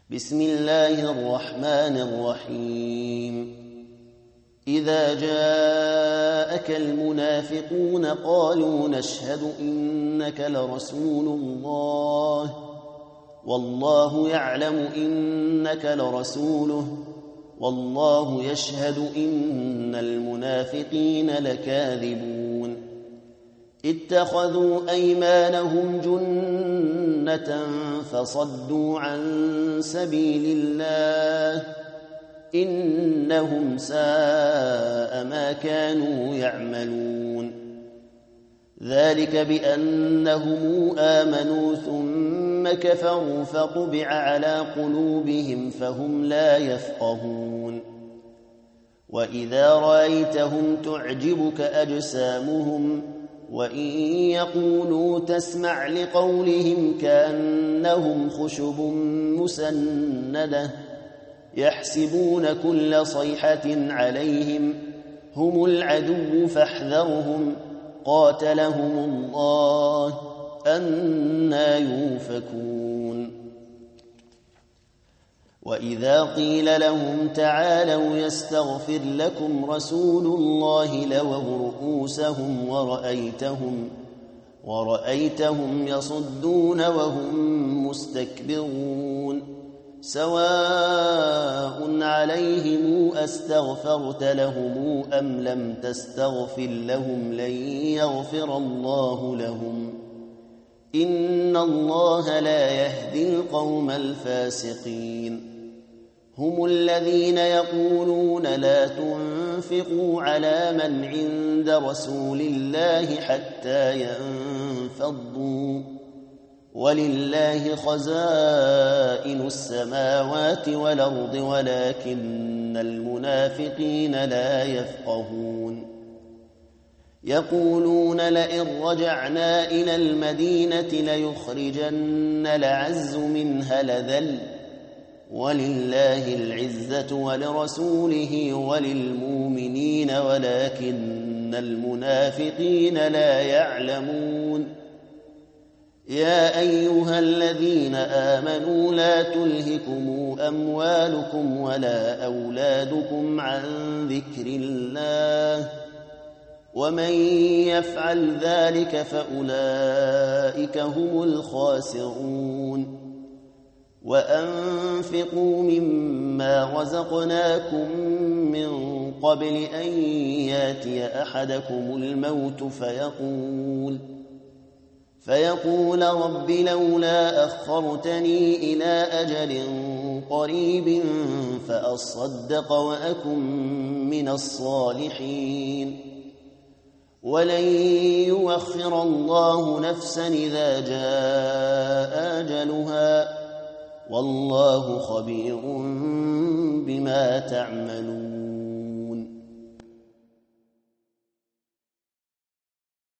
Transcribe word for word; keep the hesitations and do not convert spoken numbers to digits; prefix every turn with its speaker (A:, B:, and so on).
A: بسم الله الرحمن الرحيم إذا جاءك المنافقون قالوا نشهد إنك لرسول الله والله يعلم إنك لرسوله والله يشهد إن المنافقين لكاذبون اتخذوا أيمانهم جنة فصدوا عن سبيل الله إنهم ساء ما كانوا يعملون ذلك بأنهم آمنوا ثم كفروا فطبع على قلوبهم فهم لا يفقهون وإذا رأيتهم تعجبك أجسامهم وإن يقولوا تسمع لقولهم كأنهم خشب مسندة يحسبون كل صيحة عليهم هم العدو فاحذرهم قاتلهم الله أنى يؤفكون وإذا قيل لهم تعالوا يستغفر لكم رسول الله لووا رؤوسهم ورأيتهم, ورأيتهم يصدون وهم مستكبرون سواء عليهم أستغفرت لهم أم لم تستغفر لهم لن يغفر الله لهم إن الله لا يهدي القوم الفاسقين هم الذين يقولون لا تنفقوا على من عند رسول الله حتى ينفضوا ولله خزائن السماوات والأرض ولكن المنافقين لا يفقهون يقولون لئن رجعنا إلى المدينة ليخرجن الأعز منها الأذل ولله العزة ولرسوله وللمؤمنين ولكن المنافقين لا يعلمون يا أيها الذين آمنوا لا تلهكم أموالكم ولا أولادكم عن ذكر الله ومن يفعل ذلك فأولئك هم الخاسرون وأنفقوا مما رزقناكم من قبل أن ياتي أحدكم الموت فيقول فيقول رب لولا أخرتني إلى أجل قريب فأصدق وأكن من الصالحين ولن يؤخر الله نفسا إذا جاء أجلها والله خبير بما تعملون